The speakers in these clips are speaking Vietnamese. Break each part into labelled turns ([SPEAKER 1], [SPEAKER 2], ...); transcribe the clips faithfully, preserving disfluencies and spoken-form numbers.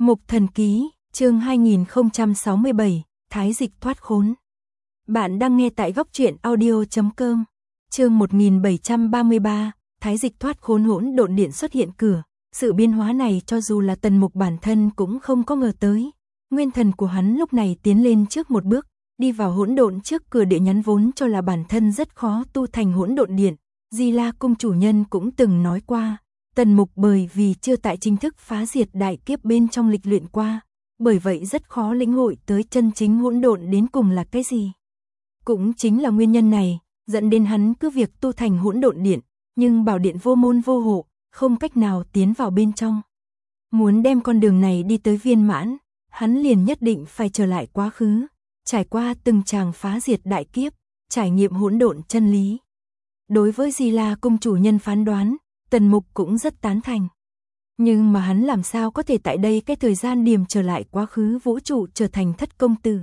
[SPEAKER 1] Mục Thần Ký, chương hai nghìn không trăm sáu mươi bảy, Thái Dịch thoát khốn. Bạn đang nghe tại góc truyện audio chấm com. Chương một nghìn bảy trăm ba mươi ba, Thái Dịch thoát khốn. Hỗn độn điện xuất hiện cửa. Sự biến hóa này cho dù là Tần Mục bản thân cũng không có ngờ tới. Nguyên thần của hắn lúc này tiến lên trước một bước, đi vào hỗn độn trước cửa địa nhắn vốn cho là bản thân rất khó tu thành hỗn độn điện. Di La Cung chủ nhân cũng từng nói qua, Tần Mục bởi vì chưa tại chính thức phá diệt đại kiếp bên trong lịch luyện qua, bởi vậy rất khó lĩnh hội tới chân chính hỗn độn đến cùng là cái gì. Cũng chính là nguyên nhân này, dẫn đến hắn cứ việc tu thành hỗn độn điện, nhưng bảo điện vô môn vô hộ, không cách nào tiến vào bên trong. Muốn đem con đường này đi tới viên mãn, hắn liền nhất định phải trở lại quá khứ, trải qua từng tràng phá diệt đại kiếp, trải nghiệm hỗn độn chân lý. Đối với Di La Cung chủ nhân phán đoán, Tần Mục cũng rất tán thành. Nhưng mà hắn làm sao có thể tại đây cái thời gian điểm trở lại quá khứ vũ trụ trở thành thất công tử.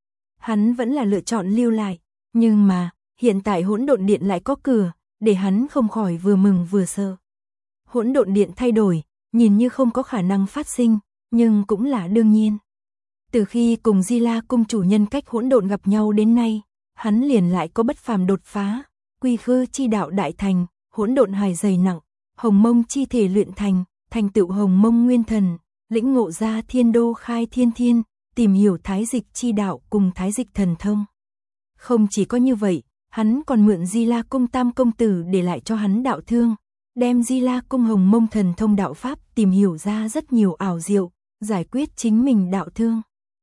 [SPEAKER 1] Hắn vẫn là lựa chọn lưu lại, nhưng mà hiện tại hỗn độn điện lại có cửa, để hắn không khỏi vừa mừng vừa sợ. Hỗn độn điện thay đổi, nhìn như không có khả năng phát sinh, nhưng cũng là đương nhiên. Từ khi cùng Di La Cung chủ nhân cách hỗn độn gặp nhau đến nay, hắn liền lại có bất phàm đột phá, quy khư chi đạo đại thành, hỗn độn hài dày nặng, hồng mông chi thể luyện thành, thành tựu hồng mông nguyên thần, lĩnh ngộ ra thiên đô khai thiên thiên, tìm hiểu thái dịch chi đạo cùng thái dịch thần thông. Không chỉ có như vậy, hắn còn mượn Di La Cung tam công tử để lại cho hắn đạo thương, đem Di La Cung hồng mông thần thông đạo pháp tìm hiểu ra rất nhiều ảo diệu, giải quyết chính mình đạo thương.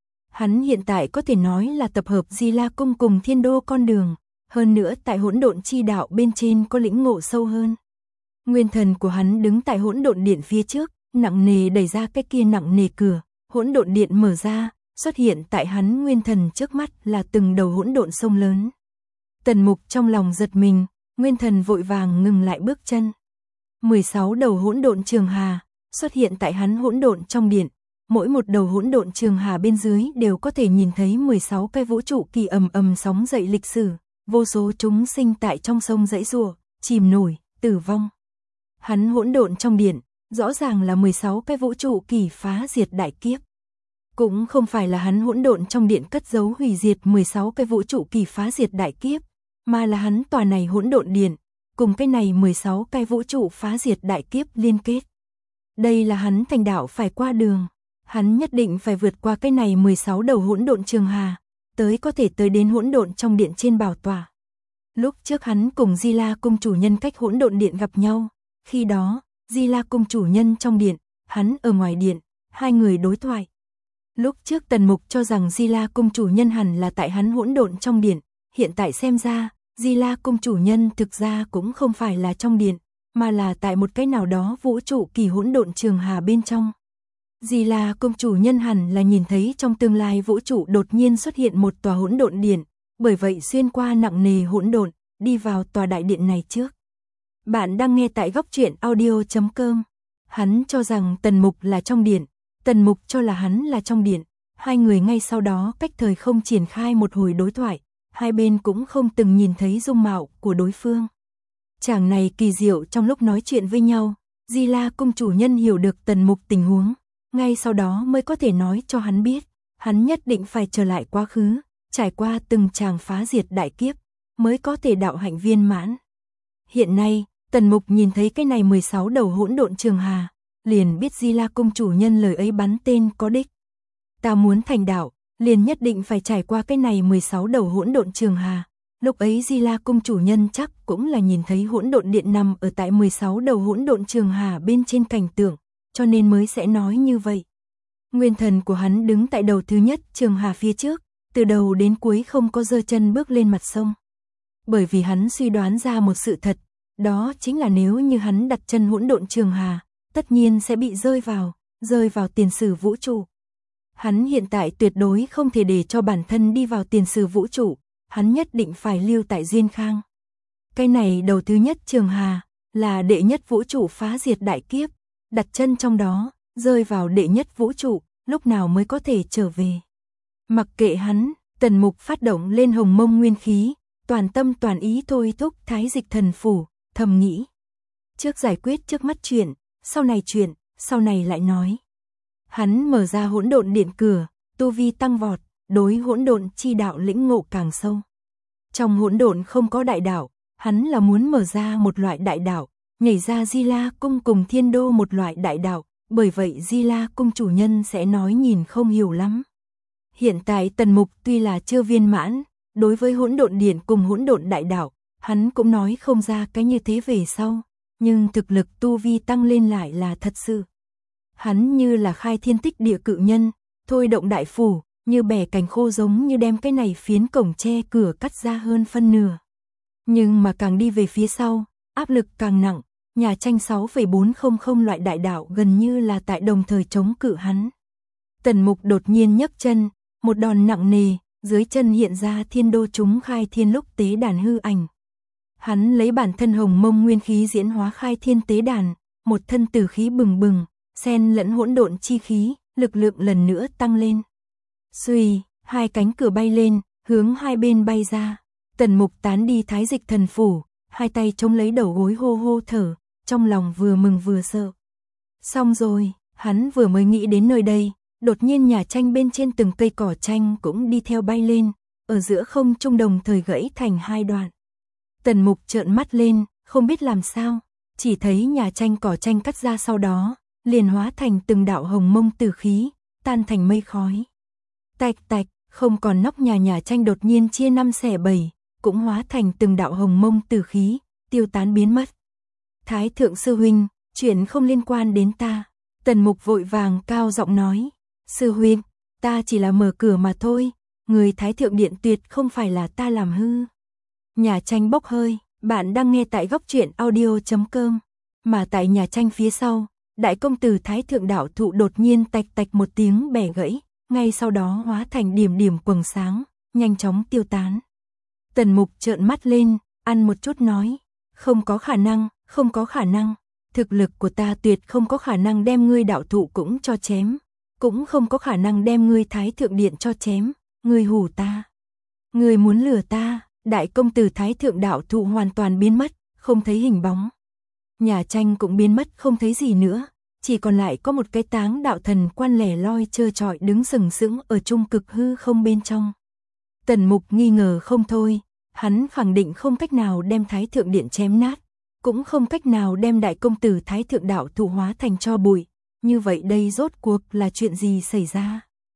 [SPEAKER 1] Hắn hiện tại có thể nói là tập hợp Di La Cung cùng thiên đô con đường, hơn nữa tại hỗn độn chi đạo bên trên có lĩnh ngộ sâu hơn. Nguyên thần của hắn đứng tại hỗn độn điện phía trước, nặng nề đẩy ra cái kia nặng nề cửa, hỗn độn điện mở ra, xuất hiện tại hắn nguyên thần trước mắt là từng đầu hỗn độn sông lớn. Tần Mục trong lòng giật mình, nguyên thần vội vàng ngừng lại bước chân. mười sáu đầu hỗn độn trường hà xuất hiện tại hắn hỗn độn trong điện, mỗi một đầu hỗn độn trường hà bên dưới đều có thể nhìn thấy mười sáu cái vũ trụ kỳ ầm ầm sóng dậy lịch sử, vô số chúng sinh tại trong sông giãy giụa, chìm nổi, tử vong. Hắn hỗn độn trong điện, rõ ràng là mười sáu cái vũ trụ kỳ phá diệt đại kiếp. Cũng không phải là hắn hỗn độn trong điện cất giấu hủy diệt mười sáu cái vũ trụ kỳ phá diệt đại kiếp, mà là hắn tòa này hỗn độn điện, cùng cái này mười sáu cái vũ trụ phá diệt đại kiếp liên kết. Đây là hắn thành đạo phải qua đường, hắn nhất định phải vượt qua cái này mười sáu đầu hỗn độn trường hà, tới có thể tới đến hỗn độn trong điện trên bảo tọa. Lúc trước hắn cùng Di La Cung chủ nhân cách hỗn độn điện gặp nhau, khi đó, Di La Cung chủ nhân trong điện, hắn ở ngoài điện, hai người đối thoại. Lúc trước Tần Mục cho rằng Di La Cung chủ nhân hẳn là tại hắn hỗn độn trong điện, hiện tại xem ra, Di La Cung chủ nhân thực ra cũng không phải là trong điện, mà là tại một cái nào đó vũ trụ kỳ hỗn độn trường hà bên trong. Di La Cung chủ nhân hẳn là nhìn thấy trong tương lai vũ trụ đột nhiên xuất hiện một tòa hỗn độn điện, bởi vậy xuyên qua nặng nề hỗn độn, đi vào tòa đại điện này trước. Bạn đang nghe tại góc truyện audio chấm com. Hắn cho rằng Tần Mục là trong điện, Tần Mục cho là hắn là trong điện, hai người ngay sau đó cách thời không triển khai một hồi đối thoại, hai bên cũng không từng nhìn thấy dung mạo của đối phương. Chàng này kỳ diệu trong lúc nói chuyện với nhau, Di La Cung chủ nhân hiểu được Tần Mục tình huống, ngay sau đó mới có thể nói cho hắn biết, hắn nhất định phải trở lại quá khứ, trải qua từng tràng phá diệt đại kiếp, mới có thể đạo hạnh viên mãn. Hiện nay, Tần Mục nhìn thấy cái này mười sáu đầu hỗn độn trường hà, liền biết Di La Cung chủ nhân lời ấy bắn tên có đích. Ta muốn thành đạo, liền nhất định phải trải qua cái này mười sáu đầu hỗn độn trường hà. Lúc ấy Di La Cung chủ nhân chắc cũng là nhìn thấy hỗn độn điện nằm ở tại mười sáu đầu hỗn độn trường hà bên trên cảnh tượng, cho nên mới sẽ nói như vậy. Nguyên thần của hắn đứng tại đầu thứ nhất trường hà phía trước, từ đầu đến cuối không có giơ chân bước lên mặt sông. Bởi vì hắn suy đoán ra một sự thật, đó chính là nếu như hắn đặt chân hỗn độn trường hà, tất nhiên sẽ bị rơi vào, rơi vào tiền sử vũ trụ. Hắn hiện tại tuyệt đối không thể để cho bản thân đi vào tiền sử vũ trụ, hắn nhất định phải lưu tại Duyên Khang. Cái này đầu thứ nhất trường hà, là đệ nhất vũ trụ phá diệt đại kiếp, đặt chân trong đó, rơi vào đệ nhất vũ trụ, lúc nào mới có thể trở về. Mặc kệ hắn, Tần Mục phát động lên hồng mông nguyên khí, toàn tâm toàn ý thôi thúc thái dịch thần phủ, thầm nghĩ. Trước giải quyết trước mắt chuyện, sau này chuyện, sau này lại nói. Hắn mở ra hỗn độn điện cửa, tu vi tăng vọt, đối hỗn độn chi đạo lĩnh ngộ càng sâu. Trong hỗn độn không có đại đạo, hắn là muốn mở ra một loại đại đạo, nhảy ra Di La cung cùng Thiên Đô một loại đại đạo, bởi vậy Di La cung chủ nhân sẽ nói nhìn không hiểu lắm. Hiện tại Tần Mục tuy là chưa viên mãn, đối với hỗn độn điện cùng hỗn độn đại đạo, hắn cũng nói không ra cái như thế về sau, nhưng thực lực tu vi tăng lên lại là thật sự. Hắn như là khai thiên tích địa cự nhân, thôi động đại phủ, như bẻ cành khô giống như đem cái này phiến cổng che cửa cắt ra hơn phân nửa. Nhưng mà càng đi về phía sau, áp lực càng nặng, nhà tranh sáu phẩy bốn không không loại đại đạo gần như là tại đồng thời chống cự hắn. Tần Mục đột nhiên nhấc chân, một đòn nặng nề, dưới chân hiện ra Thiên Đô chúng khai thiên lúc tế đàn hư ảnh. Hắn lấy bản thân hồng mông nguyên khí diễn hóa khai thiên tế đàn, một thân tử khí bừng bừng, xen lẫn hỗn độn chi khí, lực lượng lần nữa tăng lên. Xuy, hai cánh cửa bay lên, hướng hai bên bay ra. Tần Mục tán đi thái dịch thần phủ, hai tay chống lấy đầu gối hô hô thở, trong lòng vừa mừng vừa sợ. Xong rồi, hắn vừa mới nghĩ đến nơi đây, đột nhiên nhà tranh bên trên từng cây cỏ tranh cũng đi theo bay lên, ở giữa không trung đồng thời gãy thành hai đoạn. Tần Mục trợn mắt lên, không biết làm sao, chỉ thấy nhà tranh cỏ tranh cắt ra sau đó, liền hóa thành từng đạo hồng mông tử khí, tan thành mây khói. Tạch tạch, không còn nóc nhà nhà tranh đột nhiên chia năm xẻ bảy, cũng hóa thành từng đạo hồng mông tử khí, tiêu tán biến mất. Thái thượng sư huynh, chuyện không liên quan đến ta. Tần Mục vội vàng cao giọng nói, sư huynh, ta chỉ là mở cửa mà thôi, người thái thượng điện tuyệt không phải là ta làm hư. Nhà tranh bốc hơi, bạn đang nghe tại góc truyện audio chấm com, mà tại nhà tranh phía sau, đại công tử thái thượng đạo thụ đột nhiên tạch tạch một tiếng bẻ gãy, ngay sau đó hóa thành điểm điểm quầng sáng, nhanh chóng tiêu tán. Tần Mục trợn mắt lên, ăn một chút nói, không có khả năng, không có khả năng, thực lực của ta tuyệt không có khả năng đem ngươi đạo thụ cũng cho chém, cũng không có khả năng đem ngươi thái thượng điện cho chém, ngươi hù ta. Ngươi muốn lừa ta, đại công tử thái thượng đạo thụ hoàn toàn biến mất, không thấy hình bóng. Nhà tranh cũng biến mất không thấy gì nữa, chỉ còn lại có một cái táng đạo thần quan lẻ loi trơ trọi đứng sừng sững ở trung cực hư không bên trong. Tần Mục nghi ngờ không thôi, hắn khẳng định không cách nào đem thái thượng điện chém nát, cũng không cách nào đem đại công tử thái thượng đạo thụ hóa thành tro bụi, như vậy đây rốt cuộc là chuyện gì xảy ra?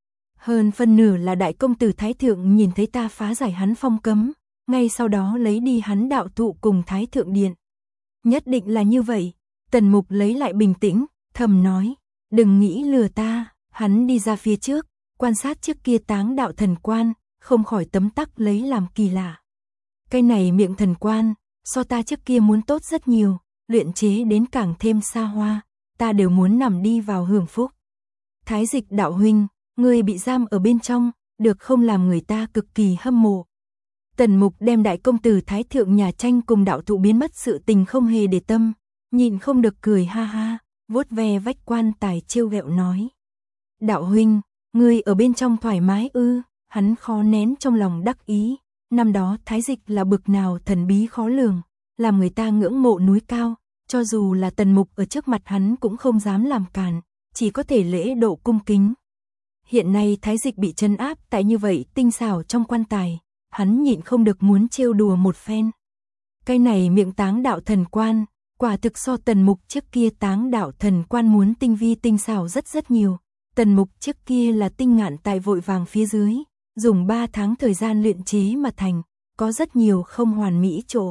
[SPEAKER 1] Hơn phân nửa là đại công tử thái thượng nhìn thấy ta phá giải hắn phong cấm, ngay sau đó lấy đi hắn đạo thụ cùng thái thượng điện. Nhất định là như vậy. Tần Mục lấy lại bình tĩnh, thầm nói, đừng nghĩ lừa ta. Hắn đi ra phía trước, quan sát trước kia táng đạo thần quan, không khỏi tấm tắc lấy làm kỳ lạ. Cái này miệng thần quan, so ta trước kia muốn tốt rất nhiều, luyện chế đến càng thêm xa hoa, ta đều muốn nằm đi vào hưởng phúc. Thái dịch đạo huynh, ngươi bị giam ở bên trong, được không làm người ta cực kỳ hâm mộ. Tần Mục đem đại công tử thái thượng nhà tranh cùng đạo thụ biến mất sự tình không hề để tâm, nhịn không được cười ha ha, vuốt ve vách quan tài trêu ghẹo nói. Đạo huynh, ngươi ở bên trong thoải mái ư? Hắn khó nén trong lòng đắc ý, năm đó thái dịch là bực nào thần bí khó lường, làm người ta ngưỡng mộ núi cao, cho dù là Tần Mục ở trước mặt hắn cũng không dám làm càn, chỉ có thể lễ độ cung kính. Hiện nay thái dịch bị trấn áp tại như vậy tinh xảo trong quan tài, hắn nhịn không được muốn trêu đùa một phen. Cái này miệng táng đạo thần quan, quả thực so Tần Mục trước kia táng đạo thần quan muốn tinh vi tinh xảo rất rất nhiều. Tần Mục trước kia là tinh ngạn tại vội vàng phía dưới, dùng ba tháng thời gian luyện chế mà thành, có rất nhiều không hoàn mỹ chỗ.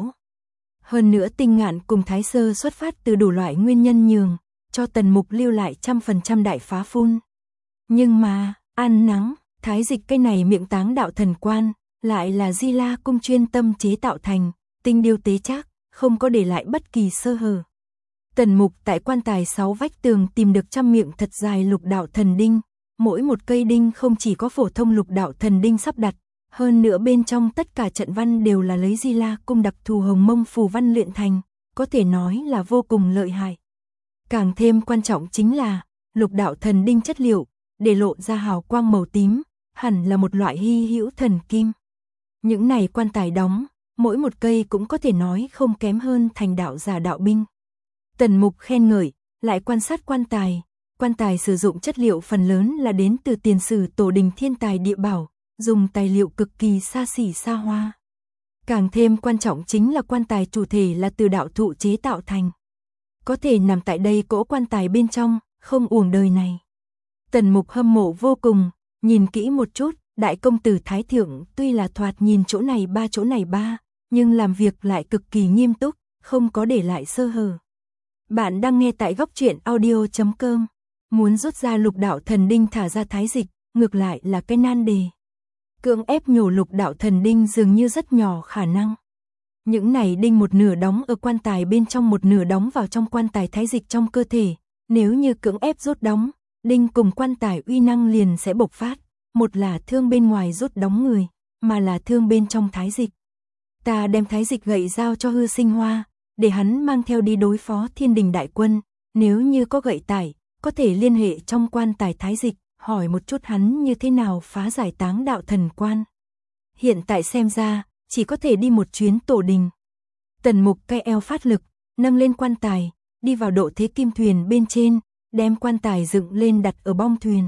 [SPEAKER 1] Hơn nữa tinh ngạn cùng thái sơ xuất phát từ đủ loại nguyên nhân nhường, cho Tần Mục lưu lại trăm phần trăm đại phá phun. Nhưng mà, ăn nắng, thái dịch cái này miệng táng đạo thần quan, lại là Di La cung chuyên tâm chế tạo thành, tinh điêu tế chắc, không có để lại bất kỳ sơ hở. Tần Mục tại quan tài sáu vách tường tìm được trăm miệng thật dài lục đạo thần đinh, mỗi một cây đinh không chỉ có phổ thông lục đạo thần đinh sắp đặt, hơn nữa bên trong tất cả trận văn đều là lấy Di La cung đặc thù hồng mông phù văn luyện thành, có thể nói là vô cùng lợi hại. Càng thêm quan trọng chính là, lục đạo thần đinh chất liệu, để lộ ra hào quang màu tím, hẳn là một loại hy hữu thần kim. Những này quan tài đóng, mỗi một cây cũng có thể nói không kém hơn thành đạo giả đạo binh. Tần Mục khen ngợi, lại quan sát quan tài, Quan tài sử dụng chất liệu phần lớn là đến từ tiền sử tổ đình thiên tài địa bảo, dùng tài liệu cực kỳ xa xỉ xa hoa. Càng thêm quan trọng chính là quan tài chủ thể là từ đạo thụ chế tạo thành. Có thể nằm tại đây cỗ quan tài bên trong, không uổng đời này. Tần Mục hâm mộ vô cùng, nhìn kỹ một chút, đại công tử Thái Thượng tuy là thoạt nhìn chỗ này ba chỗ này ba, nhưng làm việc lại cực kỳ nghiêm túc, không có để lại sơ hở. Bạn đang nghe tại góc truyện audio chấm com. Muốn rút ra lục đạo thần đinh thả ra thái dịch, ngược lại là cái nan đề. Cưỡng ép nhổ lục đạo thần đinh dường như rất nhỏ khả năng. Những này đinh một nửa đóng ở quan tài bên trong, một nửa đóng vào trong quan tài thái dịch trong cơ thể. Nếu như cưỡng ép rút đóng, đinh cùng quan tài uy năng liền sẽ bộc phát. Một là thương bên ngoài rút đóng người, mà là thương bên trong thái dịch. Ta đem thái dịch gậy giao cho Hư Sinh Hoa, để hắn mang theo đi đối phó thiên đình đại quân. Nếu như có gậy tải, có thể liên hệ trong quan tài thái dịch, hỏi một chút hắn như thế nào phá giải táng đạo thần quan. Hiện tại xem ra, chỉ có thể đi một chuyến tổ đình. Tần Mục cay eo phát lực, nâng lên quan tài, đi vào độ thế kim thuyền bên trên, đem quan tài dựng lên đặt ở bong thuyền.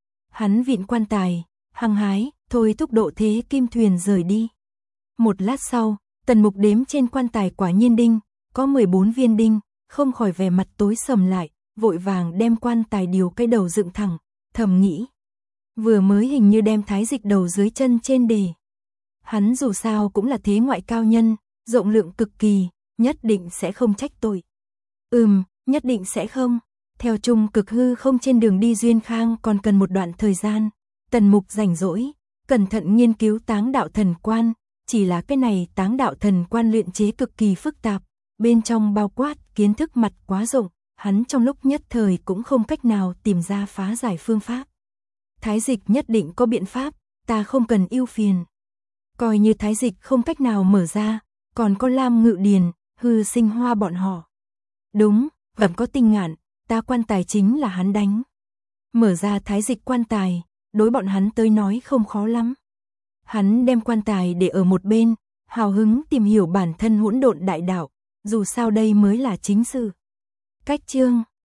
[SPEAKER 1] Hắn vịn quan tài, hăng hái, thôi thúc độ thế kim thuyền rời đi. Một lát sau, Tần Mục đếm trên quan tài quả nhiên đinh, có mười bốn viên đinh, không khỏi vẻ mặt tối sầm lại, vội vàng đem quan tài điều cái đầu dựng thẳng, thầm nghĩ. Vừa mới hình như đem thái dịch đầu dưới chân trên đề. Hắn dù sao cũng là thế ngoại cao nhân, rộng lượng cực kỳ, nhất định sẽ không trách tội. Ừm, nhất định sẽ không. Theo chung cực hư không trên đường đi Duyên Khang còn cần một đoạn thời gian. Tần Mục rảnh rỗi, cẩn thận nghiên cứu táng đạo thần quan. Chỉ là cái này táng đạo thần quan luyện chế cực kỳ phức tạp, bên trong bao quát kiến thức mặt quá rộng, hắn trong lúc nhất thời cũng không cách nào tìm ra phá giải phương pháp. Thái dịch nhất định có biện pháp, ta không cần ưu phiền. Coi như thái dịch không cách nào mở ra, còn có Lam Ngự Điền, Hư Sinh Hoa bọn họ. Đúng, vẫn có Tinh Ngạn, ta quan tài chính là hắn đánh. Mở ra thái dịch quan tài, đối bọn hắn tới nói không khó lắm. Hắn đem quan tài để ở một bên, hào hứng tìm hiểu bản thân hỗn độn đại đạo, dù sao đây mới là chính sự. Cách chương